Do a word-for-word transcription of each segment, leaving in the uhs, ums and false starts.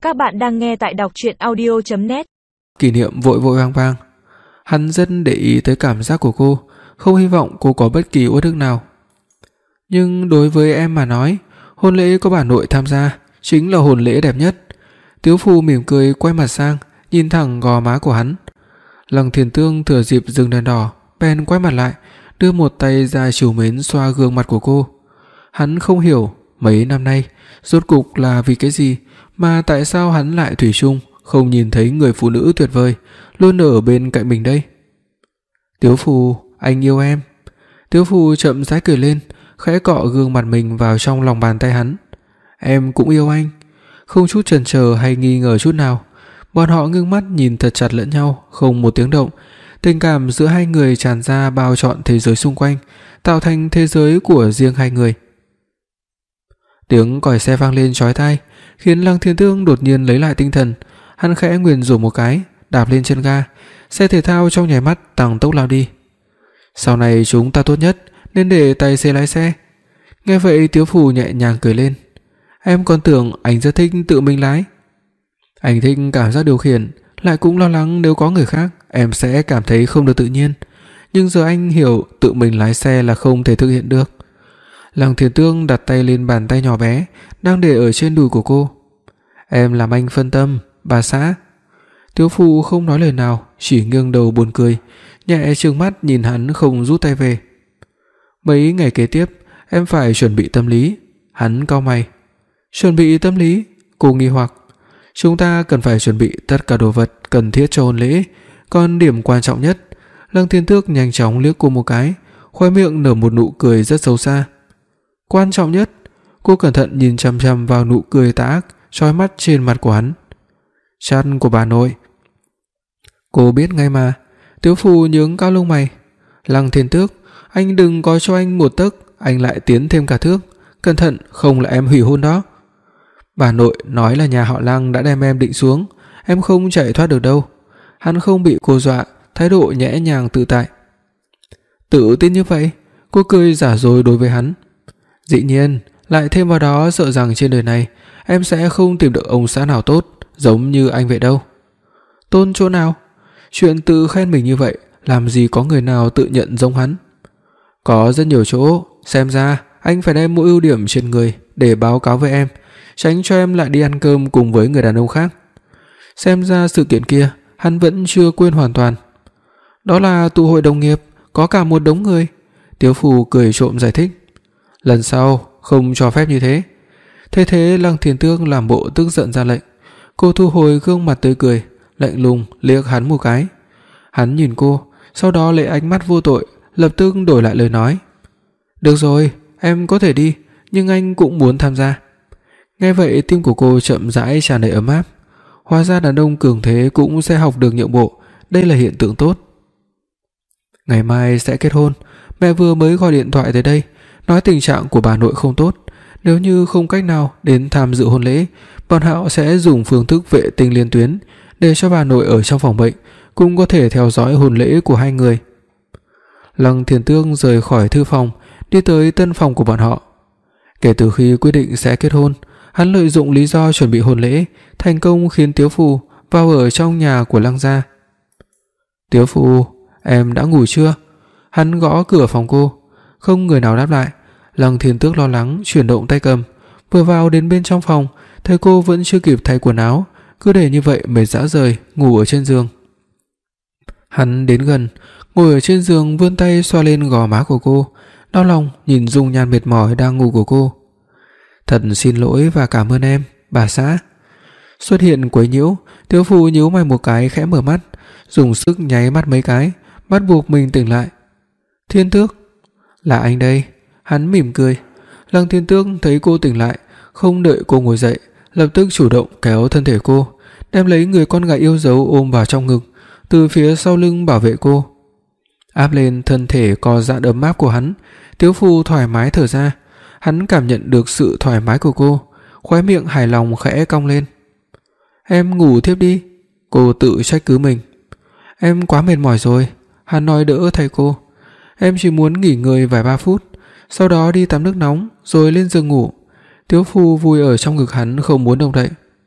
Các bạn đang nghe tại đọc truyện audio chấm net. Kỷ Niệm vội vội vàng vàng. Hắn rất để ý tới cảm giác của cô, không hy vọng cô có bất kỳ uất ức nào. Nhưng đối với em mà nói, hôn lễ có bà nội tham gia chính là hôn lễ đẹp nhất. Tiếu Phù mỉm cười quay mặt sang, nhìn thẳng gò má của hắn. Lăng Thiền Tương thừa dịp dừng đèn đỏ, bèn quay mặt lại, đưa một tay ra trìu mến xoa gương mặt của cô. Hắn không hiểu mấy năm nay rốt cục là vì cái gì mà tại sao hắn lại thủy chung không nhìn thấy người phụ nữ tuyệt vời luôn ở bên cạnh mình đây. Tiếu Phù, anh yêu em. Tiếu Phù chậm rãi cười lên, khẽ cọ gương mặt mình vào trong lòng bàn tay hắn. Em cũng yêu anh. Không chút chần chờ hay nghi ngờ chút nào, bọn họ ngưng mắt nhìn thật chặt lẫn nhau, không một tiếng động. Tình cảm giữa hai người tràn ra bao trọn thế giới xung quanh, tạo thành thế giới của riêng hai người. Tiếng còi xe vang lên chói tai, khiến Lăng Thiên Tương đột nhiên lấy lại tinh thần. Hắn khẽ nguyền rủa một cái, đạp lên chân ga, xe thể thao trong nháy mắt tăng tốc lao đi. Sau này chúng ta tốt nhất nên để tài xế lái xe. Nghe vậy Tiếu Phù nhẹ nhàng cười lên. Em còn tưởng anh rất thích tự mình lái. Anh thích cảm giác điều khiển, lại cũng lo lắng nếu có người khác em sẽ cảm thấy không được tự nhiên. Nhưng giờ anh hiểu tự mình lái xe là không thể thực hiện được. Lăng Thiên Tương đặt tay lên bàn tay nhỏ bé đang để ở trên đùi của cô. Em làm anh phân tâm, bà xã. Tiếu Phù không nói lời nào, chỉ nghiêng đầu buồn cười, nhẹ trừng mắt nhìn hắn không rút tay về. Mấy ngày kế tiếp em phải chuẩn bị tâm lý. Hắn cau mày. Chuẩn bị tâm lý? Cô nghi hoặc. Chúng ta cần phải chuẩn bị tất cả đồ vật cần thiết cho hôn lễ, còn điểm quan trọng nhất. Lăng Thiên Tước nhanh chóng liếc cô một cái, khóe miệng nở một nụ cười rất xấu xa. Quan trọng nhất? Cô cẩn thận nhìn chằm chằm vào nụ cười tà ác chói mắt trên mặt của hắn. Chăn của bà nội. Cô biết ngay mà. Tiếu Phù nhướng cao lông mày. Lăng Thiên Tước, anh đừng có cho anh một tấc, anh lại tiến thêm cả thước. Cẩn thận, không là em hủy hôn đó. Bà nội nói là nhà họ Lăng đã đem em định xuống, em không chạy thoát được đâu. Hắn không bị cô dọa, thái độ nhẹ nhàng tự tại. Tự tin như vậy? Cô cười giả dối đối với hắn. Dĩ nhiên, lại thêm vào đó sợ rằng trên đời này em sẽ không tìm được ông xã nào tốt giống như anh vậy đâu. Tôn chỗ nào? Chuyện tự khen mình như vậy, làm gì có người nào tự nhận giống hắn. Có rất nhiều chỗ, xem ra anh phải đem mỗi ưu điểm trên người để báo cáo với em, tránh cho em lại đi ăn cơm cùng với người đàn ông khác. Xem ra sự kiện kia hắn vẫn chưa quên hoàn toàn. Đó là tụ hội đồng nghiệp, có cả một đống người. Tiếu Phù cười trộm giải thích. Lần sau không cho phép như thế. Thế thế Lăng Thiên Tương làm bộ tức giận ra lệnh. Cô thu hồi gương mặt tươi cười, lạnh lùng liếc hắn một cái. Hắn nhìn cô, sau đó lấy ánh mắt vô tội lập tức đổi lại lời nói. Được rồi, em có thể đi, nhưng anh cũng muốn tham gia. Nghe vậy tim của cô chậm rãi tràn đầy ấm áp. Hóa ra đàn ông cường thế cũng sẽ học được nhượng bộ, đây là hiện tượng tốt. Ngày mai sẽ kết hôn, mẹ vừa mới gọi điện thoại tới đây, nói tình trạng của bà nội không tốt, nếu như không cách nào đến tham dự hôn lễ, bọn họ sẽ dùng phương thức vệ tinh liên tuyến để cho bà nội ở trong phòng bệnh cũng có thể theo dõi hôn lễ của hai người. Lăng Thiên Tương rời khỏi thư phòng, đi tới tân phòng của bọn họ. Kể từ khi quyết định sẽ kết hôn, hắn lợi dụng lý do chuẩn bị hôn lễ, thành công khiến Tiếu Phù vào ở trong nhà của Lăng gia. Tiếu Phù, em đã ngủ chưa? Hắn gõ cửa phòng cô, không người nào đáp lại. Lăng Thiên Tước lo lắng chuyển động tay cầm, vừa vào đến bên trong phòng, thấy cô vẫn chưa kịp thay quần áo, cứ để như vậy mệt rã rời ngủ ở trên giường. Hắn đến gần, ngồi ở trên giường vươn tay xoa lên gò má của cô, đau lòng nhìn dung nhan mệt mỏi đang ngủ của cô. Thật xin lỗi và cảm ơn em, bà xã. Xuất hiện quấy nhiễu, Tiếu Phù nhíu mày một cái khẽ mở mắt, dùng sức nháy mắt mấy cái, bắt buộc mình tỉnh lại. Thiên Tước, là anh đây. Hắn mỉm cười. Lăng Thiên Tước thấy cô tỉnh lại, không đợi cô ngồi dậy, lập tức chủ động kéo thân thể cô, đem lấy người con gái yêu dấu ôm vào trong ngực, từ phía sau lưng bảo vệ cô. Áp lên thân thể co giãn ấm áp của hắn, Tiếu Phù thoải mái thở ra. Hắn cảm nhận được sự thoải mái của cô, khóe miệng hài lòng khẽ cong lên. Em ngủ thiếp đi. Cô tự trách cứ mình. Em quá mệt mỏi rồi. Hắn nói đỡ thay cô. Em chỉ muốn nghỉ ngơi vài ba phút, sau đó đi tắm nước nóng rồi lên giường ngủ. Tiếu Phù vui ở trong ngực hắn không muốn động đậy.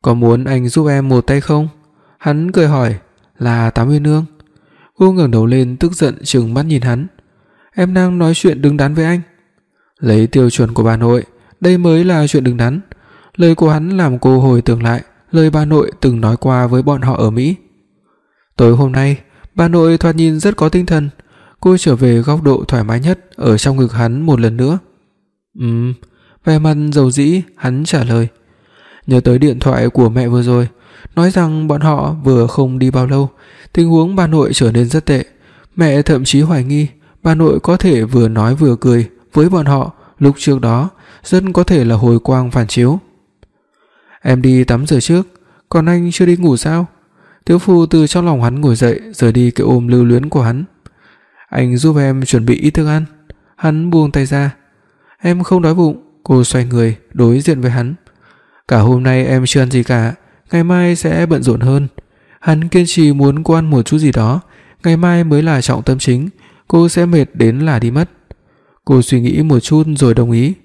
Có muốn anh giúp em một tay không? Hắn cười hỏi. Là Tám Uyên Nương. Cô ngẩng đầu lên tức giận trừng mắt nhìn hắn. Em đang nói chuyện đứng đắn với anh. Lấy tiêu chuẩn của bà nội, đây mới là chuyện đứng đắn. Lời của hắn làm cô hồi tưởng lại lời bà nội từng nói qua với bọn họ ở Mỹ. Tối hôm nay, bà nội thoạt nhìn rất có tinh thần. Cô trở về góc độ thoải mái nhất ở trong ngực hắn một lần nữa. Ừm, vẻ mặt dầu dĩ, hắn trả lời. Nhớ tới điện thoại của mẹ vừa rồi, nói rằng bọn họ vừa không đi bao lâu, tình huống bà nội trở nên rất tệ. Mẹ thậm chí hoài nghi bà nội có thể vừa nói vừa cười với bọn họ lúc trước đó, rất có thể là hồi quang phản chiếu. Em đi tắm rửa trước, còn anh chưa đi ngủ sao? Thiếu phu từ trong lòng hắn ngồi dậy, rời đi cái ôm lưu luyến của hắn. Anh giúp em chuẩn bị ít thức ăn. Hắn buông tay ra. Em không đói bụng. Cô xoay người đối diện với hắn. Cả hôm nay em chưa ăn gì cả, ngày mai sẽ bận rộn hơn. Hắn kiên trì muốn cô ăn một chút gì đó, ngày mai mới là trọng tâm chính, cô sẽ mệt đến là đi mất. Cô suy nghĩ một chút rồi đồng ý.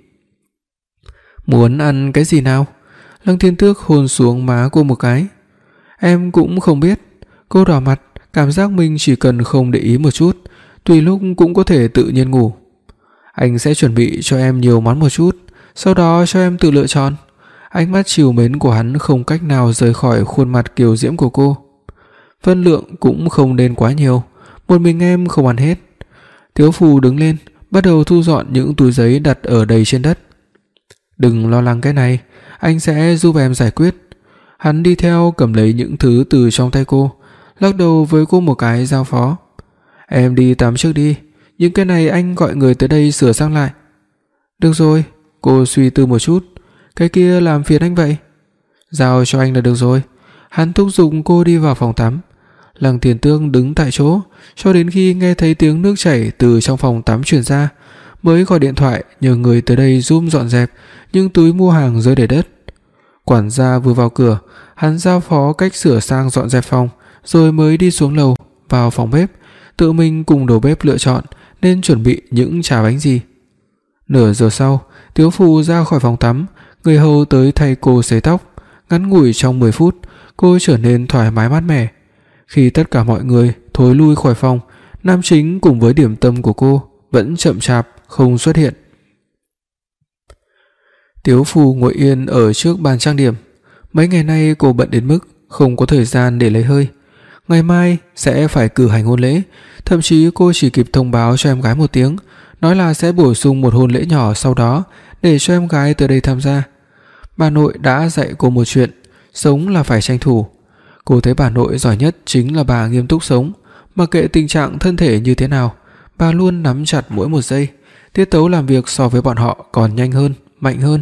Muốn ăn cái gì nào? Lăng Thiên Tước hôn xuống má cô một cái. Em cũng không biết. Cô đỏ mặt, cảm giác mình chỉ cần không để ý một chút, tùy lúc cũng có thể tự nhiên ngủ. Anh sẽ chuẩn bị cho em nhiều món một chút, sau đó cho em tự lựa chọn. Ánh mắt trìu mến của hắn không cách nào rời khỏi khuôn mặt kiều diễm của cô. Phân lượng cũng không nên quá nhiều, một mình em không ăn hết. Thiếu phu đứng lên, bắt đầu thu dọn những túi giấy đặt ở đầy trên đất. Đừng lo lắng cái này, anh sẽ giúp em giải quyết. Hắn đi theo cầm lấy những thứ từ trong tay cô, lắc đầu với cô một cái giao phó. Em đi tắm trước đi, những cái này anh gọi người tới đây sửa sang lại. Được rồi, cô suy tư một chút. Cái kia làm phiền anh vậy. Giao cho anh là được rồi. Hắn thúc giục cô đi vào phòng tắm. Lăng Thiên Tước đứng tại chỗ cho đến khi nghe thấy tiếng nước chảy từ trong phòng tắm truyền ra, mới gọi điện thoại nhờ người tới đây giúp dọn dẹp những túi mua hàng rơi đầy đất. Quản gia vừa vào cửa, hắn giao phó cách sửa sang dọn dẹp phòng, rồi mới đi xuống lầu vào phòng bếp, tự mình cùng đầu bếp lựa chọn nên chuẩn bị những trà bánh gì. Nửa giờ sau, thiếu phụ ra khỏi phòng tắm, người hầu tới thay cô sấy tóc. Ngắn ngủi trong mười phút, cô trở nên thoải mái mát mẻ. Khi tất cả mọi người thối lui khỏi phòng, nam chính cùng với điểm tâm của cô vẫn chậm chạp không xuất hiện. Thiếu phụ ngồi yên ở trước bàn trang điểm. Mấy ngày nay cô bận đến mức không có thời gian để lấy hơi. Ngày mai sẽ phải cử hành hôn lễ, thậm chí cô chỉ kịp thông báo cho em gái một tiếng, nói là sẽ bổ sung một hôn lễ nhỏ sau đó để cho em gái tới đây tham gia. Bà nội đã dạy cô một chuyện, sống là phải tranh thủ. Cô thấy bà nội giỏi nhất chính là bà nghiêm túc sống, mặc kệ tình trạng thân thể như thế nào, bà luôn nắm chặt mỗi một giây, tiết tấu làm việc so với bọn họ còn nhanh hơn, mạnh hơn.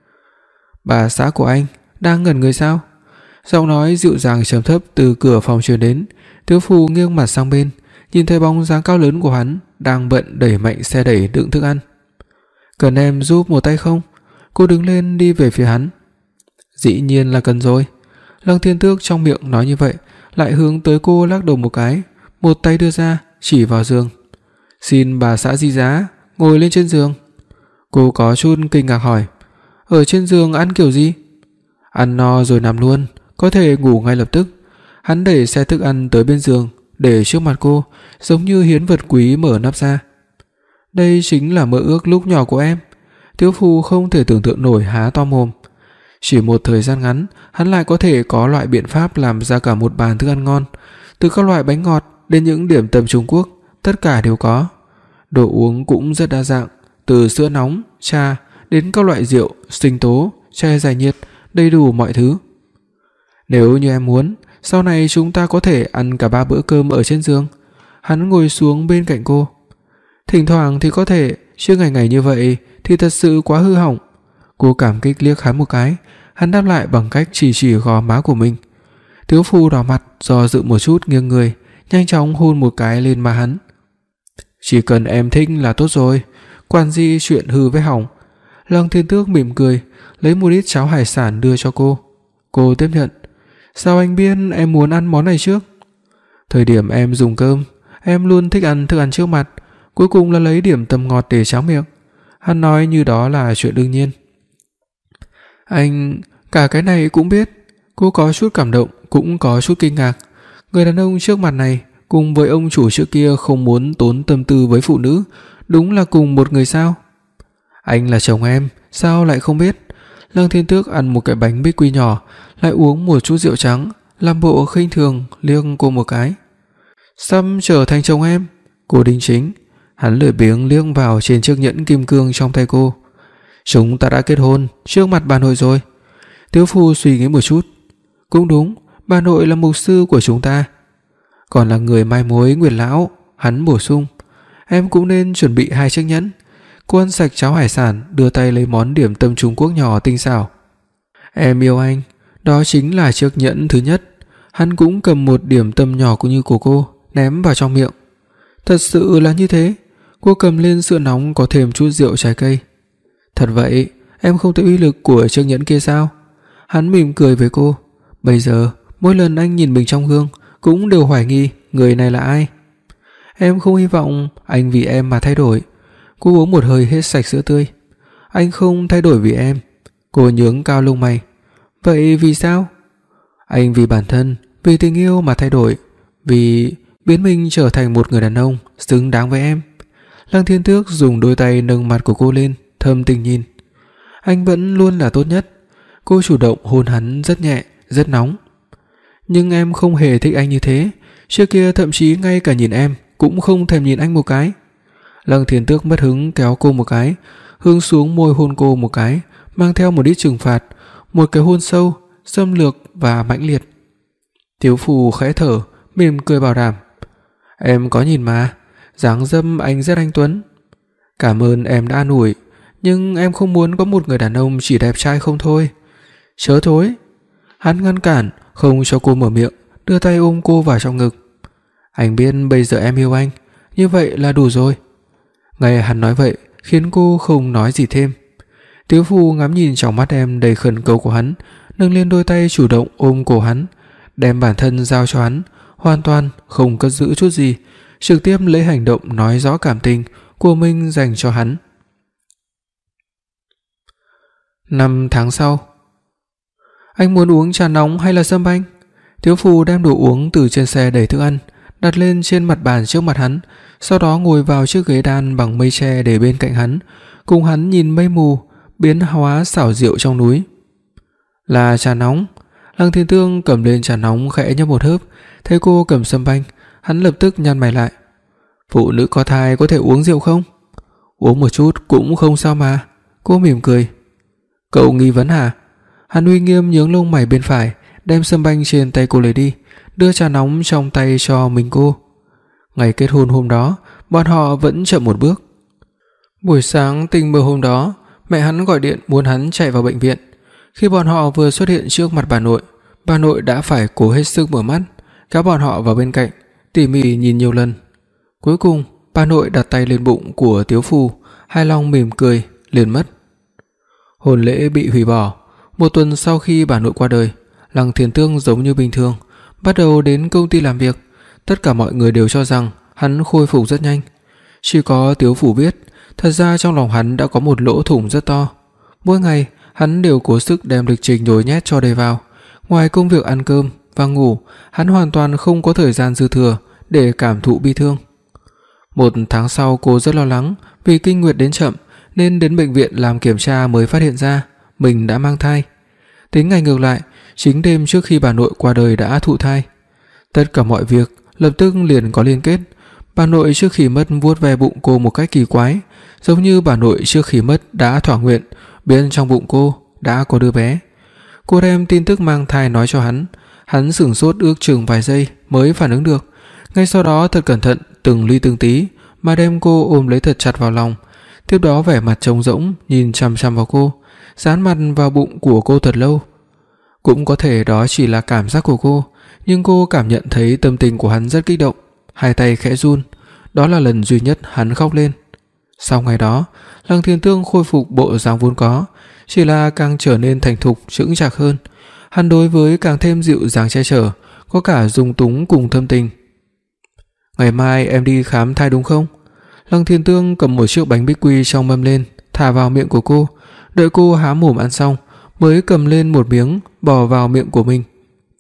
Bà xã của anh đang ngẩn người sao? Giọng nói dịu dàng trầm thấp từ cửa phòng truyền đến. Thiếu phụ nghiêng mặt sang bên, nhìn thấy bóng dáng cao lớn của hắn đang bận đẩy mạnh xe đẩy đựng thức ăn. Cần em giúp một tay không? Cô đứng lên đi về phía hắn. Dĩ nhiên là cần rồi. Lăng Thiên Tước trong miệng nói như vậy, lại hướng tới cô lắc đầu một cái, một tay đưa ra chỉ vào giường. Xin bà xã di giá ngồi lên trên giường. Cô có chút kinh ngạc hỏi, ở trên giường ăn kiểu gì? Ăn no rồi nằm luôn, có thể ngủ ngay lập tức. Hắn đẩy xe thức ăn tới bên giường, để trước mặt cô, giống như hiến vật quý mở nắp ra. Đây chính là mơ ước lúc nhỏ của em. Thiếu phụ không thể tưởng tượng nổi, há to mồm. Chỉ một thời gian ngắn, hắn lại có thể có loại biện pháp làm ra cả một bàn thức ăn ngon, từ các loại bánh ngọt đến những điểm tâm Trung Quốc, tất cả đều có. Đồ uống cũng rất đa dạng, từ sữa nóng, trà đến các loại rượu, sinh tố, chai giải nhiệt, đầy đủ mọi thứ. Nếu như em muốn, sau này chúng ta có thể ăn cả ba bữa cơm ở trên giường. Hắn ngồi xuống bên cạnh cô. Thỉnh thoảng thì có thể, chứ ngày ngày như vậy thì thật sự quá hư hỏng. Cô cảm kích liếc hắn một cái, hắn đáp lại bằng cách chỉ chỉ gò má của mình. Thiếu phụ đỏ mặt, do dự một chút nghiêng người, nhanh chóng hôn một cái lên má hắn. Chỉ cần em thích là tốt rồi, quản gì chuyện hư với hỏng. Lăng Thiên Tước mỉm cười, lấy một ít cháo hải sản đưa cho cô. Cô tiếp nhận. Sao anh biết em muốn ăn món này trước? Thời điểm em dùng cơm, em luôn thích ăn thức ăn trước mặt, cuối cùng là lấy điểm tâm ngọt để tráng miệng. Hắn nói như đó là chuyện đương nhiên. Anh cả cái này cũng biết. Cô có chút cảm động, cũng có chút kinh ngạc. Người đàn ông trước mặt này cùng với ông chủ trước kia không muốn tốn tâm tư với phụ nữ, đúng là cùng một người sao? Anh là chồng em, sao lại không biết? Lăng Thiên Tước ăn một cái bánh bích quy nhỏ, lại uống một chút rượu trắng, làm bộ khinh thường liếc cô một cái. Sắp trở thành chồng em? Cô đính chính. Hắn lười biếng liếc vào trên chiếc nhẫn kim cương trong tay cô. Chúng ta đã kết hôn trước mặt bà nội rồi. Tiếu phu suy nghĩ một chút. Cũng đúng, bà nội là mục sư của chúng ta, còn là người mai mối Nguyệt lão. Hắn bổ sung. Em cũng nên chuẩn bị hai chiếc nhẫn. Cô ăn sạch cháo hải sản, đưa tay lấy món điểm tâm Trung Quốc nhỏ tinh xảo. Em yêu anh. Đó chính là chiếc nhẫn thứ nhất. Hắn cũng cầm một điểm tâm nhỏ cũng như của cô, ném vào trong miệng. Thật sự là như thế. Cô cầm lên sữa nóng có thêm chút rượu trái cây. Thật vậy, em không thấy uy lực của chiếc nhẫn kia sao? Hắn mỉm cười với cô. Bây giờ, mỗi lần anh nhìn mình trong gương cũng đều hoài nghi người này là ai. Em không hy vọng anh vì em mà thay đổi. Cô uống một hơi hết sạch sữa tươi. Anh không thay đổi vì em. Cô nhướng cao lông mày. Vậy vì sao? Anh vì bản thân, vì tình yêu mà thay đổi, vì biến mình trở thành một người đàn ông xứng đáng với em. Lăng Thiên Tước dùng đôi tay nâng mặt của cô lên, thâm tình nhìn. Anh vẫn luôn là tốt nhất. Cô chủ động hôn hắn rất nhẹ, rất nóng. Nhưng em không hề thích anh như thế. Trước kia thậm chí ngay cả nhìn em cũng không thèm nhìn anh một cái. Lăng Thiên Tước mất hứng kéo cô một cái, hướng xuống môi hôn cô một cái, mang theo một ít trừng phạt, một cái hôn sâu, xâm lược và mãnh liệt. Tiếu Phù khẽ thở, mỉm cười bảo đảm. Em có nhìn mà, dáng dấp anh rất anh tuấn. Cảm ơn em đã an ủi, nhưng em không muốn có một người đàn ông chỉ đẹp trai không thôi. Chớ thối. Hắn ngăn cản, không cho cô mở miệng, đưa tay ôm cô vào trong ngực. Anh biết bây giờ em yêu anh, như vậy là đủ rồi. Ngay hắn nói vậy khiến cô không nói gì thêm. Tiếu Phu ngắm nhìn trong mắt em đầy khẩn cầu của hắn, nâng lên đôi tay chủ động ôm cổ hắn, đem bản thân giao cho hắn, hoàn toàn không cất giữ chút gì, trực tiếp lấy hành động nói rõ cảm tình của mình dành cho hắn. Năm tháng sau. Anh muốn uống trà nóng hay là sâm banh? Tiếu Phu đem đồ uống từ trên xe đẩy thức ăn, đặt lên trên mặt bàn trước mặt hắn, sau đó ngồi vào chiếc ghế đan bằng mây tre để bên cạnh hắn, cùng hắn nhìn mây mù biến hóa xảo diệu trong núi. Là trà nóng. Lăng Thiên Tương cầm lên trà nóng khẽ nhấp một hớp, thấy cô cầm sâm banh, hắn lập tức nhăn mày lại. Phụ nữ có thai có thể uống rượu không? Uống một chút cũng không sao mà. Cô mỉm cười. Cậu nghi vấn hả? Hắn uy nghiêm nhướng lông mày bên phải, đem sâm banh trên tay cô lấy đi, đưa trà nóng trong tay cho mình cô. Ngày kết hôn hôm đó, bọn họ vẫn chậm một bước. Buổi sáng tình mơ hôm đó, mẹ hắn gọi điện muốn hắn chạy vào bệnh viện. Khi bọn họ vừa xuất hiện trước mặt bà nội, bà nội đã phải cố hết sức mở mắt, kéo bọn họ vào bên cạnh, tỉ mỉ nhìn nhiều lần. Cuối cùng, bà nội đặt tay lên bụng của Tiếu Phu, hài lòng mỉm cười, liền mất. Hôn lễ bị hủy bỏ. Một tuần sau khi bà nội qua đời, Lăng Thiên Tương giống như bình thường, bắt đầu đến công ty làm việc. Tất cả mọi người đều cho rằng hắn khôi phục rất nhanh. Chỉ có Tiếu Phủ biết, thật ra trong lòng hắn đã có một lỗ thủng rất to. Mỗi ngày, hắn đều cố sức đem lịch trình nhồi nhét cho đầy vào. Ngoài công việc ăn cơm và ngủ, hắn hoàn toàn không có thời gian dư thừa để cảm thụ bi thương. Một tháng sau, cô rất lo lắng vì kinh nguyệt đến chậm, nên đến bệnh viện làm kiểm tra mới phát hiện ra mình đã mang thai. Tính ngày ngược lại, chính đêm trước khi bà nội qua đời đã thụ thai. Tất cả mọi việc lập tức liền có liên kết. Bà nội trước khi mất vuốt ve bụng cô một cách kỳ quái, giống như bà nội trước khi mất đã thỏa nguyện bên trong bụng cô đã có đứa bé. Cô đem tin tức mang thai nói cho hắn. Hắn sửng sốt ước chừng vài giây mới phản ứng được. Ngay sau đó thật cẩn thận từng ly từng tí mà đem cô ôm lấy thật chặt vào lòng. Tiếp đó vẻ mặt trống rỗng nhìn chằm chằm vào cô, dán mặt vào bụng của cô thật lâu. Cũng có thể đó chỉ là cảm giác của cô, nhưng cô cảm nhận thấy tâm tình của hắn rất kích động, hai tay khẽ run. Đó là lần duy nhất hắn khóc lên. Sau ngày đó, Lăng Thiên Tương khôi phục bộ dáng vốn có, chỉ là càng trở nên thành thục chững chạc hơn. Hắn đối với càng thêm dịu dàng che chở, có cả dung túng cùng thâm tình. Ngày mai em đi khám thai đúng không? Lăng Thiên Tương cầm một chiếc bánh bích quy trong mâm lên, thả vào miệng của cô, đợi cô há mồm ăn xong mới cầm lên một miếng, bỏ vào miệng của mình.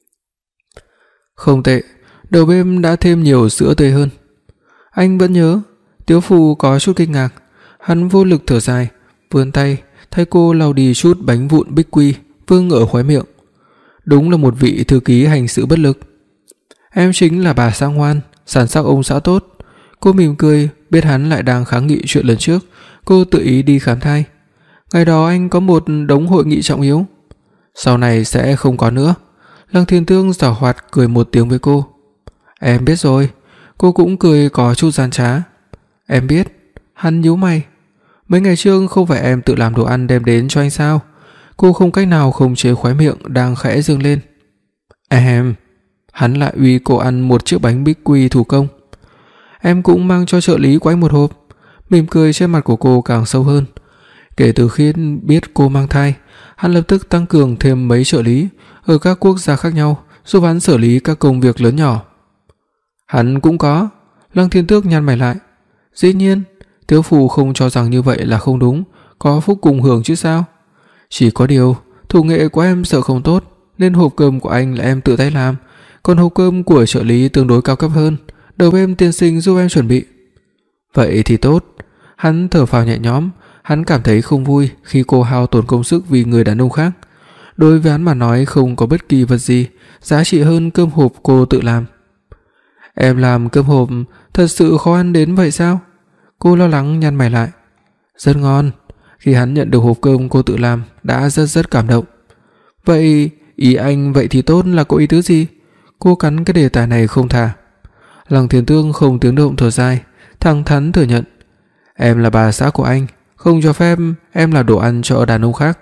Không tệ, đầu bếp đã thêm nhiều sữa tươi hơn. Anh vẫn nhớ. Tiếu Phù có chút kinh ngạc, hắn vô lực thở dài, vươn tay thay cô lau đi chút bánh vụn bích quy vương ở khóe miệng. Đúng là một vị thư ký hành sự bất lực. Em chính là bà xã ngoan, sản sắc ông xã tốt. Cô mỉm cười, biết hắn lại đang kháng nghị chuyện lần trước, cô tự ý đi khám thai. Ngày đó anh có một đống hội nghị trọng yếu, sau này sẽ không có nữa. Lăng Thiên Tương giảo hoạt cười một tiếng với cô. Em biết rồi. Cô cũng cười có chút gian trá. Em biết. Hắn nhíu mày. Mấy ngày trước không phải em tự làm đồ ăn đem đến cho anh sao? Cô không cách nào khống chế khóe miệng đang khẽ dương lên. Em. Hắn lại uy cô ăn một chiếc bánh bích quy thủ công. Em cũng mang cho trợ lý của anh một hộp. Mỉm cười trên mặt của cô càng sâu hơn. Kể từ khi biết cô mang thai, hắn lập tức tăng cường thêm mấy trợ lý ở các quốc gia khác nhau, giúp hắn xử lý các công việc lớn nhỏ. Hắn cũng có. Lăng Thiên Tước nhăn mày lại. Dĩ nhiên, Tiếu Phù không cho rằng như vậy là không đúng, có phúc cùng hưởng chứ sao. Chỉ có điều, thủ nghệ của em sợ không tốt, nên hộp cơm của anh là em tự tay làm, còn hộp cơm của trợ lý tương đối cao cấp hơn, đầu bếp tiên sinh giúp em chuẩn bị. Vậy thì tốt. Hắn thở phào nhẹ nhõm, hắn cảm thấy không vui khi cô hao tổn công sức vì người đàn ông khác. Đối với hắn mà nói không có bất kỳ vật gì giá trị hơn cơm hộp cô tự làm. Em làm cơm hộp thật sự khó ăn đến vậy sao? Cô lo lắng nhăn mày lại. Rất ngon. Khi hắn nhận được hộp cơm cô tự làm đã rất rất cảm động. Vậy ý anh vậy thì tốt là có ý tứ gì? Cô cắn cái đề tài này không thả. Lăng Thiên Tương không tiếng động thở dài, thẳng thắn thừa nhận. Em là bà xã của anh, không cho phép em là đồ ăn cho đàn ông khác.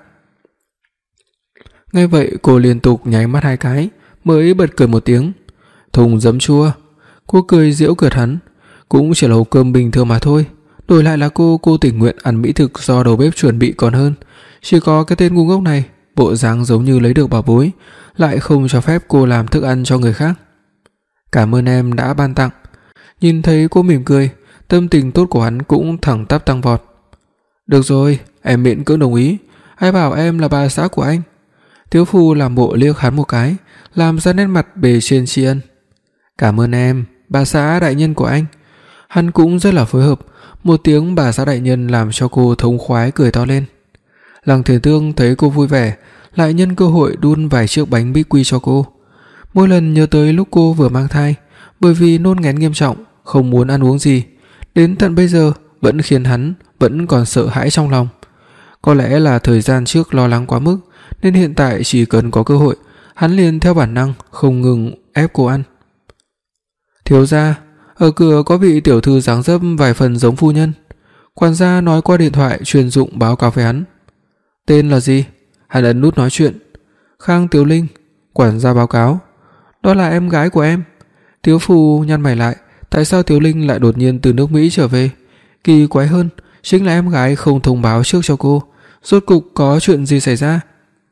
Nghe vậy cô liên tục nháy mắt hai cái, mới bật cười một tiếng. Thùng giấm chua. Cô cười giễu cợt hắn. Cũng chỉ là hộp cơm bình thường mà thôi, đổi lại là cô cô tình nguyện ăn mỹ thực do đầu bếp chuẩn bị còn hơn. Chỉ có cái tên ngu ngốc này, bộ dáng giống như lấy được bảo bối, lại không cho phép cô làm thức ăn cho người khác. Cảm ơn em đã ban tặng. Nhìn thấy cô mỉm cười, tâm tình tốt của hắn cũng thẳng tắp tăng vọt. Được rồi, em miễn cưỡng đồng ý. Ai bảo em là bà xã của anh? Tiếu Phù làm bộ liếc hắn một cái, làm ra nét mặt bề trên tri ân. Cảm ơn em, bà xã đại nhân của anh. Hắn cũng rất là phối hợp, một tiếng bà xã đại nhân làm cho cô thống khoái cười to lên. Lăng Thiên Tương thấy cô vui vẻ, lại nhân cơ hội đun vài chiếc bánh bích quy cho cô. Mỗi lần nhớ tới lúc cô vừa mang thai, bởi vì nôn nghén nghiêm trọng, không muốn ăn uống gì, đến tận bây giờ vẫn khiến hắn vẫn còn sợ hãi trong lòng. Có lẽ là thời gian trước lo lắng quá mức, nên hiện tại chỉ cần có cơ hội, hắn liền theo bản năng không ngừng ép cô ăn. Thiếu gia, ở cửa có vị tiểu thư dáng dấp vài phần giống phu nhân. Quản gia nói qua điện thoại chuyên dụng báo cáo với hắn. Tên là gì? Hắn ấn nút nói chuyện. Khang Tiểu Linh. Quản gia báo cáo. Đó là em gái của em. Tiếu Phù nhăn mày lại, tại sao Tiểu Linh lại đột nhiên từ nước Mỹ trở về? Kỳ quái hơn, chính là em gái không thông báo trước cho cô. Rốt cục có chuyện gì xảy ra?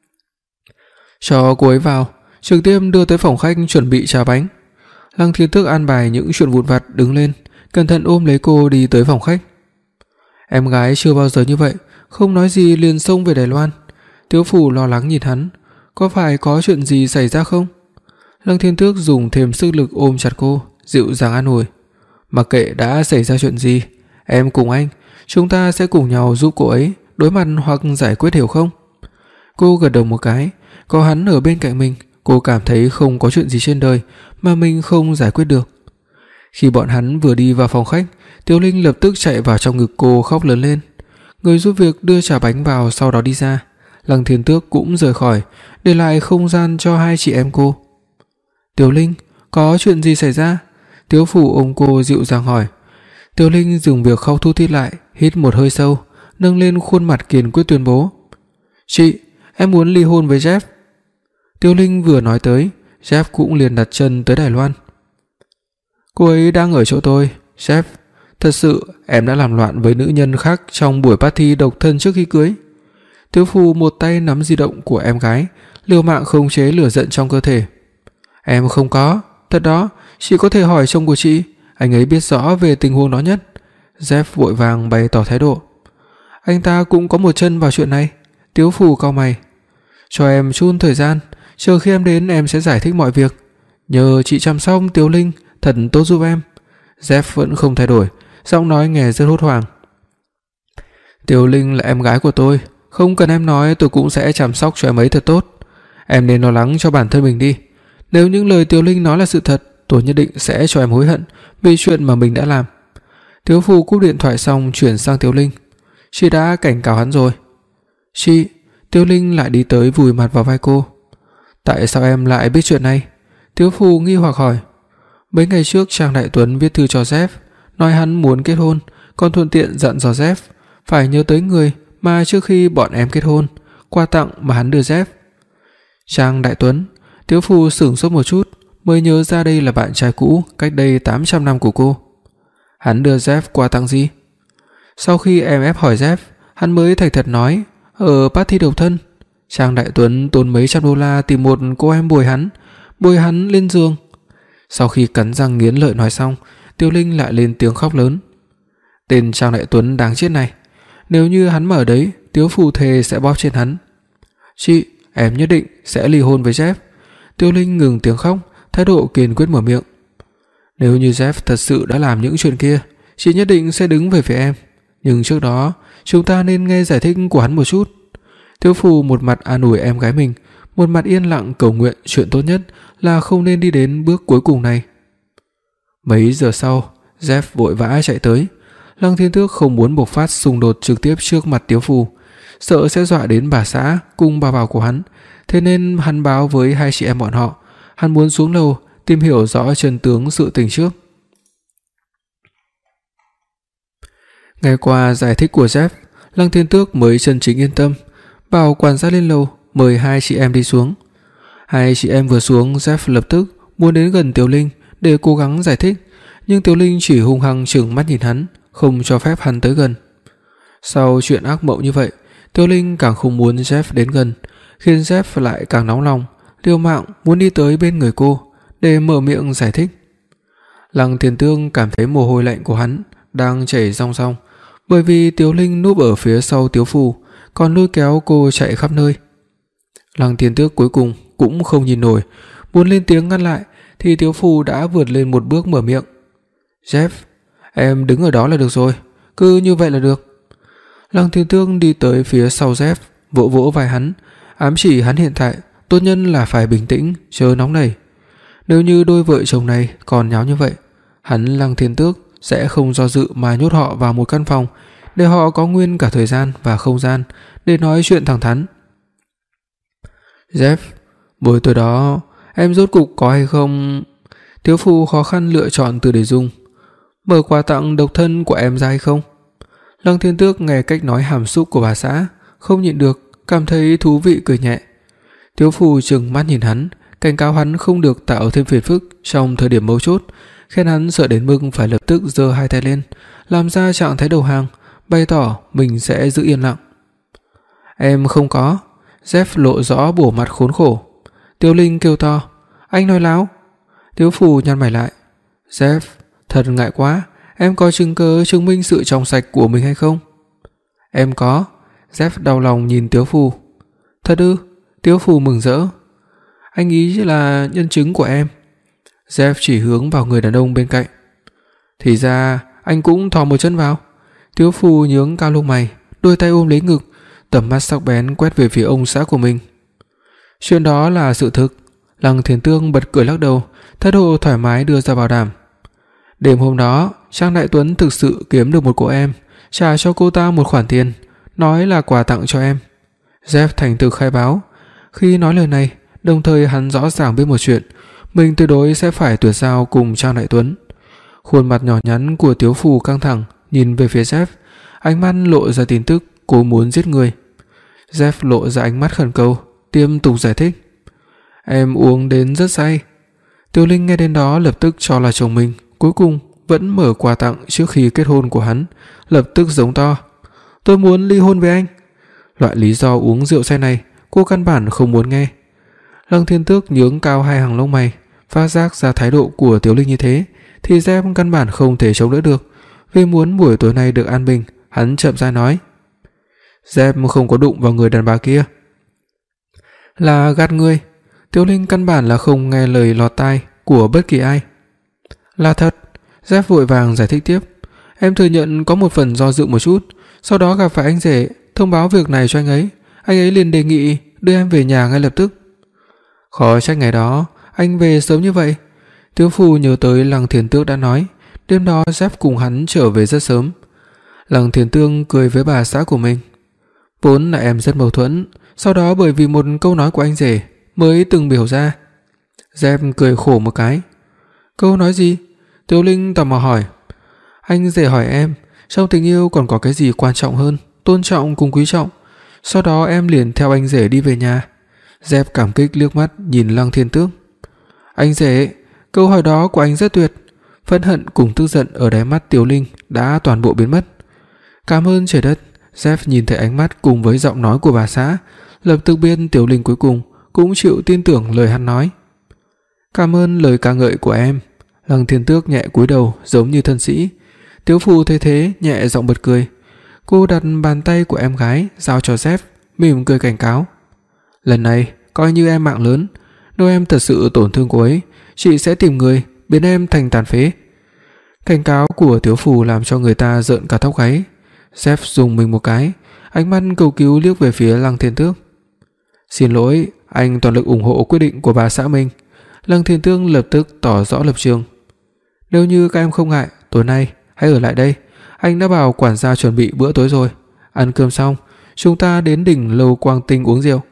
Cho cô ấy vào, trực tiếp đưa tới phòng khách chuẩn bị trà bánh. Lăng Thiên Tước an bài những chuyện vụn vặt đứng lên, cẩn thận ôm lấy cô đi tới phòng khách. Em gái chưa bao giờ như vậy, không nói gì liền xông về Đài Loan. Tiếu Phù lo lắng nhìn hắn, có phải có chuyện gì xảy ra không? Lăng Thiên Tước dùng thêm sức lực ôm chặt cô, dịu dàng an ủi. Mặc kệ đã xảy ra chuyện gì, em cùng anh, chúng ta sẽ cùng nhau giúp cô ấy đối mặt hoặc giải quyết, hiểu không? Cô gật đầu một cái, có hắn ở bên cạnh mình, cô cảm thấy không có chuyện gì trên đời mà mình không giải quyết được. Khi bọn hắn vừa đi vào phòng khách, Tiểu Linh lập tức chạy vào trong ngực cô khóc lớn lên. Người giúp việc đưa trà bánh vào sau đó đi ra. Lăng Thiên Tước cũng rời khỏi, để lại không gian cho hai chị em cô. Tiểu Linh, có chuyện gì xảy ra? Tiếu Phù ôm cô dịu dàng hỏi. Tiểu Linh dừng việc khóc thút thít lại, hít một hơi sâu, nâng lên khuôn mặt kiên quyết tuyên bố. Chị, em muốn ly hôn với Jeff. Tiểu Linh vừa nói tới, Jeff cũng liền đặt chân tới Đài Loan. Cô ấy đang ở chỗ tôi, Jeff. Thật sự em đã làm loạn với nữ nhân khác trong buổi party độc thân trước khi cưới. Tiếu Phù một tay nắm di động của em gái, liều mạng khống chế lửa giận trong cơ thể. Em không có, thật đó, chị có thể hỏi chồng của chị, anh ấy biết rõ về tình huống đó nhất. Jeff vội vàng bày tỏ thái độ. Anh ta cũng có một chân vào chuyện này. Tiếu Phù cau mày. Cho em chút thời gian, chờ khi em đến em sẽ giải thích mọi việc. Nhờ chị chăm sóc Tiểu Linh thật tốt giúp em." Jeff vẫn không thay đổi, giọng nói nghe rất hốt hoảng. "Tiểu Linh là em gái của tôi, không cần em nói tôi cũng sẽ chăm sóc cho em ấy thật tốt. Em nên lo lắng cho bản thân mình đi. Nếu những lời Tiểu Linh nói là sự thật, tôi nhất định sẽ cho em hối hận vì chuyện mà mình đã làm." Tiếu Phù cúp điện thoại xong chuyển sang Tiểu Linh. "Chị đã cảnh cáo hắn rồi." "Chị..." Tiểu Linh lại đi tới vùi mặt vào vai cô. "Tại sao em lại biết chuyện này?" Tiếu Phù nghi hoặc hỏi. "Mấy ngày trước Trang Đại Tuấn viết thư cho Jeff, nói hắn muốn kết hôn, còn thuận tiện dặn dò Jeff phải nhớ tới người mà trước khi bọn em kết hôn, quà tặng mà hắn đưa Jeff." "Trang Đại Tuấn?" Tiếu Phù sửng sốt một chút, mới nhớ ra đây là bạn trai cũ cách đây tám trăm năm của cô. "Hắn đưa Jeff quà tặng gì?" Sau khi em ép hỏi Jeff, hắn mới thành thật nói, ở party độc thân, Trang Đại Tuấn tốn mấy trăm đô la tìm một cô em bồi hắn, bồi hắn lên giường. Sau khi cắn răng nghiến lợi nói xong, Tiêu Linh lại lên tiếng khóc lớn. Tên Trang Đại Tuấn đáng chết này, nếu như hắn mà ở đấy, Tiếu Phù thề sẽ bóp trên hắn. "Chị, em nhất định sẽ ly hôn với Jeff." Tiêu Linh ngừng tiếng khóc, thái độ kiên quyết mở miệng. "Nếu như Jeff thật sự đã làm những chuyện kia, chị nhất định sẽ đứng về phía em, nhưng trước đó chúng ta nên nghe giải thích của hắn một chút." Tiếu Phù một mặt an ủi em gái mình, một mặt yên lặng cầu nguyện chuyện tốt nhất là không nên đi đến bước cuối cùng này. Mấy giờ sau, Jeff vội vã chạy tới. Lăng Thiên Tước không muốn bộc phát xung đột trực tiếp trước mặt Tiếu Phù, sợ sẽ dọa đến bà xã cùng bà bảo của hắn, thế nên hắn báo với hai chị em bọn họ, hắn muốn xuống lầu tìm hiểu rõ chân tướng sự tình trước. Ngày qua giải thích của Jeff, Lăng Thiên Tước mới chân chính yên tâm, bảo quản gia lên lầu mời hai chị em đi xuống. Hai chị em vừa xuống, Jeff lập tức muốn đến gần Tiểu Linh để cố gắng giải thích, nhưng Tiểu Linh chỉ hung hăng trừng mắt nhìn hắn, không cho phép hắn tới gần. Sau chuyện ác mộng như vậy, Tiểu Linh càng không muốn Jeff đến gần, khiến Jeff lại càng nóng lòng, liều mạng muốn đi tới bên người cô để mở miệng giải thích. Lăng Thiên Tương cảm thấy mồ hôi lạnh của hắn đang chảy ròng ròng, bởi vì Tiểu Linh núp ở phía sau Tiếu Phù, còn lôi kéo cô chạy khắp nơi. Lăng Thiên Tước cuối cùng cũng không nhìn nổi, muốn lên tiếng ngăn lại thì Tiếu Phù đã vượt lên một bước mở miệng. "Jeff, em đứng ở đó là được rồi, cứ như vậy là được." Lăng Thiên Tước đi tới phía sau Jeff, vỗ vỗ vai hắn, ám chỉ hắn hiện tại tốt nhất là phải bình tĩnh, chớ nóng nảy. Nếu như đôi vợ chồng này còn nháo như vậy, hắn Lăng Thiên Tước sẽ không do dự mà nhốt họ vào một căn phòng, để họ có nguyên cả thời gian và không gian để nói chuyện thẳng thắn. "Jeff, buổi tối đó em rốt cục có hay không?" Tiếu Phù khó khăn lựa chọn từ để dùng. "Mở quà tặng độc thân của em ra hay không?" Lăng Thiên Tước nghe cách nói hàm xúc của bà xã, không nhịn được, cảm thấy thú vị cười nhẹ. Tiếu Phù trừng mắt nhìn hắn, cảnh cáo hắn không được tạo thêm phiền phức trong thời điểm mấu chốt, khiến hắn sợ đến mức phải lập tức giơ hai tay lên, làm ra trạng thái đầu hàng, bày tỏ mình sẽ giữ yên lặng. "Em không có." Jeff lộ rõ bộ mặt khốn khổ. Tiêu Linh kêu to, "Anh nói láo." Tiếu Phù nhăn mày lại. "Jeff, thật ngại quá, em có chứng cứ chứng minh sự trong sạch của mình hay không?" "Em có." Jeff đau lòng nhìn Tiếu Phù. "Thật ư?" Tiếu Phù mừng rỡ. "Anh ý là nhân chứng của em." Jeff chỉ hướng vào người đàn ông bên cạnh. "Thì ra anh cũng thò một chân vào." Tiếu Phù nhướng cao lông mày, đôi tay ôm lấy ngực, tầm mắt sắc bén quét về phía ông xã của mình. "Chuyện đó là sự thực." Lăng Thiên Tương bật cười lắc đầu, thái độ thoải mái đưa ra bảo đảm. "Đêm hôm đó, Trang Đại Tuấn thực sự kiếm được một cô em, trả cho cô ta một khoản tiền, nói là quà tặng cho em." Jeff thành thực khai báo. Khi nói lời này, đồng thời hắn rõ ràng biết một chuyện, mình tuyệt đối sẽ phải tuyệt giao cùng Trang Đại Tuấn. Khuôn mặt nhỏ nhắn của Tiếu Phù căng thẳng, nhìn về phía Jeff, ánh mắt lộ ra tin tức cô muốn giết người. Jeff lộ ra ánh mắt khẩn cầu, tiếp tục giải thích. "Em uống đến rất say." Tiêu Linh nghe đến đó lập tức cho là chồng mình cuối cùng vẫn mở quà tặng trước khi kết hôn của hắn, lập tức giống to, "Tôi muốn ly hôn với anh." Loại lý do uống rượu say này cô căn bản không muốn nghe. Lăng Thiên Tước nhướng cao hai hàng lông mày, phát giác ra thái độ của Tiểu Linh như thế thì Jeff căn bản không thể chống đỡ được. Vì muốn buổi tối nay được an bình, hắn chậm rãi nói, "Jeff không có đụng vào người đàn bà kia." "Là gạt người." Tiểu Linh căn bản là không nghe lời lọt tai của bất kỳ ai. Là thật, Jeff vội vàng giải thích tiếp. Em thừa nhận có một phần do dự một chút, sau đó gặp phải anh rể, thông báo việc này cho anh ấy. Anh ấy liền đề nghị đưa em về nhà ngay lập tức. Khó trách ngày đó anh về sớm như vậy. Tiếu Phù nhớ tới Lăng Thiền Tước đã nói, đêm đó Jeff cùng hắn trở về rất sớm. Lăng Thiền Tương cười với bà xã của mình. Vốn là em rất mâu thuẫn, sau đó bởi vì một câu nói của anh rể mới từng biểu ra. Jeff cười khổ một cái. Câu nói gì? Tiểu Linh tò mò hỏi. Anh rể hỏi em, trong tình yêu còn có cái gì quan trọng hơn tôn trọng cùng quý trọng. Sau đó em liền theo anh rể đi về nhà. Jeff cảm kích liếc mắt nhìn Lăng Thiên Tước. Anh rể, câu hỏi đó của anh rất tuyệt. Phẫn hận cùng tức giận ở đáy mắt Tiểu Linh đã toàn bộ biến mất. Cảm ơn trời đất. Jeff nhìn thấy ánh mắt cùng với giọng nói của bà xã, lập tức biết Tiểu Linh cuối cùng cũng chịu tin tưởng lời hắn nói. Cảm ơn lời ca ngợi của em. Lăng Thiên Tước nhẹ cúi đầu giống như thân sĩ. Tiếu Phù thấy thế nhẹ giọng bật cười. Cô đặt bàn tay của em gái giao cho Jeff, mỉm cười cảnh cáo. Lần này coi như em mạng lớn, nếu em thật sự tổn thương cô ấy, chị sẽ tìm người biến em thành tàn phế. Cảnh cáo của Tiếu Phù làm cho người ta rợn cả tóc gáy. Jeff dùng mình một cái, ánh mắt cầu cứu liếc về phía Lăng Thiên Tước. Xin lỗi, anh toàn lực ủng hộ quyết định của bà xã mình. Lăng Thiên Tước lập tức tỏ rõ lập trường. Nếu như các em không ngại, tối nay hãy ở lại đây. Anh đã bảo quản gia chuẩn bị bữa tối rồi. Ăn cơm xong, chúng ta đến đỉnh lầu Quang Tinh uống rượu.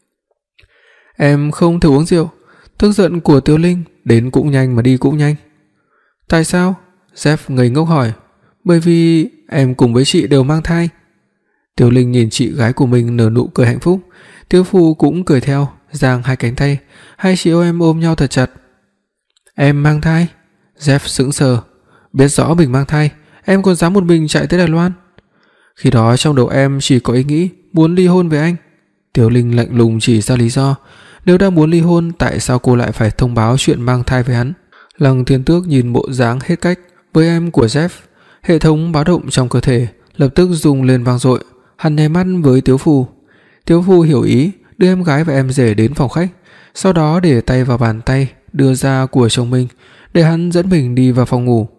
Em không thể uống rượu. Tức giận của Tiểu Linh đến cũng nhanh mà đi cũng nhanh. Tại sao? Jeff ngây ngốc hỏi. Bởi vì em cùng với chị đều mang thai. Tiểu Linh nhìn chị gái của mình nở nụ cười hạnh phúc. Tiếu Phù cũng cười theo, giang hai cánh tay, hai chị em ôm nhau thật chặt. Em mang thai? Jeff sững sờ. Biết rõ mình mang thai, em còn dám một mình chạy tới Đài Loan? Khi đó trong đầu em chỉ có ý nghĩ muốn ly hôn với anh. Tiểu Linh lạnh lùng chỉ ra lý do. Nếu đã muốn ly hôn, tại sao cô lại phải thông báo chuyện mang thai với hắn? Lăng Thiên Tước nhìn bộ dáng hết cách với em của Jeff, hệ thống báo động trong cơ thể lập tức rung lên vang dội. Hắn nháy mắt với Tiếu Phù. Tiếu Phù hiểu ý, đưa em gái và em rể đến phòng khách, sau đó để tay vào bàn tay đưa ra của chồng mình, để hắn dẫn mình đi vào phòng ngủ.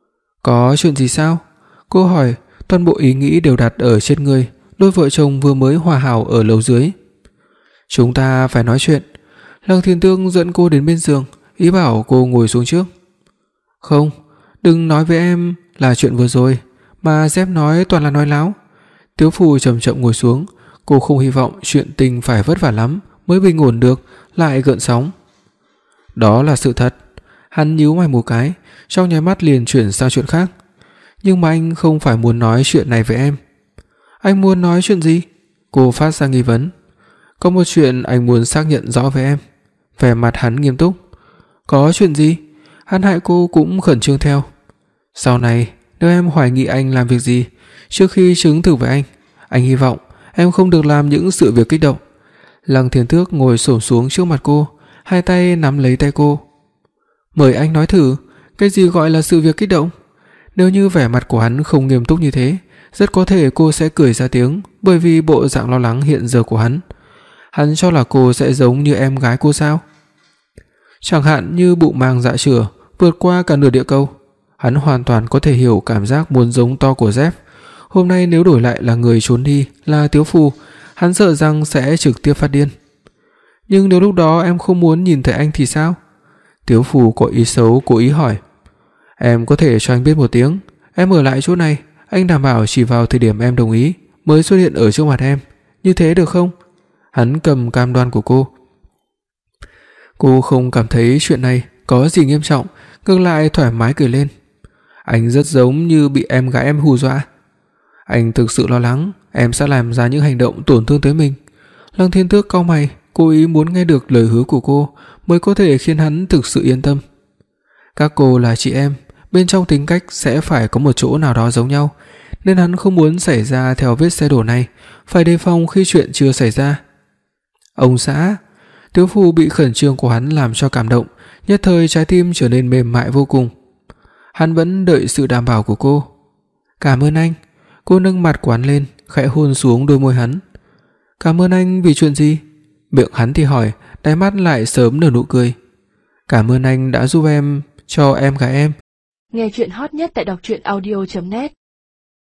Có chuyện gì sao? Cô hỏi, toàn bộ ý nghĩ đều đặt ở trên người đôi vợ chồng vừa mới hòa hảo ở lầu dưới. Chúng ta phải nói chuyện. Lăng Thiên Tương dẫn cô đến bên giường, ý bảo cô ngồi xuống trước. Không, đừng nói với em là chuyện vừa rồi, mà Jeff nói toàn là nói láo. Tiếu Phù chậm chậm ngồi xuống. Cô không hy vọng chuyện tình phải vất vả lắm mới bình ổn được, lại gợn sóng. Đó là sự thật. Hắn nhíu mày một cái, trong nháy mắt liền chuyển sang chuyện khác. Nhưng mà anh không phải muốn nói chuyện này với em. Anh muốn nói chuyện gì? Cô phát ra nghi vấn. Có một chuyện anh muốn xác nhận rõ với em. Vẻ mặt hắn nghiêm túc. Có chuyện gì? Hắn hại cô cũng khẩn trương theo. Sau này nếu em hoài nghi anh làm việc gì, trước khi chứng thực với anh, anh hy vọng em không được làm những sự việc kích động. Lăng Thiên Tước ngồi xổm xuống trước mặt cô, hai tay nắm lấy tay cô. Mời anh nói thử, cái gì gọi là sự việc kích động? Nếu như vẻ mặt của hắn không nghiêm túc như thế, rất có thể cô sẽ cười ra tiếng, bởi vì bộ dạng lo lắng hiện giờ của hắn. Hắn cho là cô sẽ giống như em gái cô sao? Chẳng hạn như bụng mang dạ chửa vượt qua cả nửa địa cầu. Hắn hoàn toàn có thể hiểu cảm giác muốn giống to của Jeff. Hôm nay nếu đổi lại là người trốn đi là Tiếu Phù, hắn sợ rằng sẽ trực tiếp phát điên. Nhưng nếu lúc đó em không muốn nhìn thấy anh thì sao? Tiếu Phù có ý xấu cố ý hỏi. Em có thể cho anh biết một tiếng, em ở lại chỗ này, anh đảm bảo chỉ vào thời điểm em đồng ý mới xuất hiện ở trước mặt em. Như thế được không? Hắn cầm cam đoan của cô. Cô không cảm thấy chuyện này có gì nghiêm trọng, ngược lại thoải mái cười lên. Anh rất giống như bị em gái em hù dọa. Anh thực sự lo lắng em sẽ làm ra những hành động tổn thương tới mình. Lăng Thiên Tước cau mày, cố ý muốn nghe được lời hứa của cô mới có thể khiến hắn thực sự yên tâm. Các cô là chị em, bên trong tính cách sẽ phải có một chỗ nào đó giống nhau, nên hắn không muốn xảy ra theo vết xe đổ này, phải đề phòng khi chuyện chưa xảy ra. Ông xã, Tiếu Phù bị khẩn trương của hắn làm cho cảm động, nhất thời trái tim trở nên mềm mại vô cùng. Hắn vẫn đợi sự đảm bảo của cô. Cảm ơn anh. Cô nâng mặt của hắn lên, khẽ hôn xuống đôi môi hắn. Cảm ơn anh vì chuyện gì? Miệng hắn thì hỏi, đáy mắt lại sớm nở nụ cười. Cảm ơn anh đã giúp em cho em gái em. Nghe truyện hot nhất tại đọc truyện audio chấm net.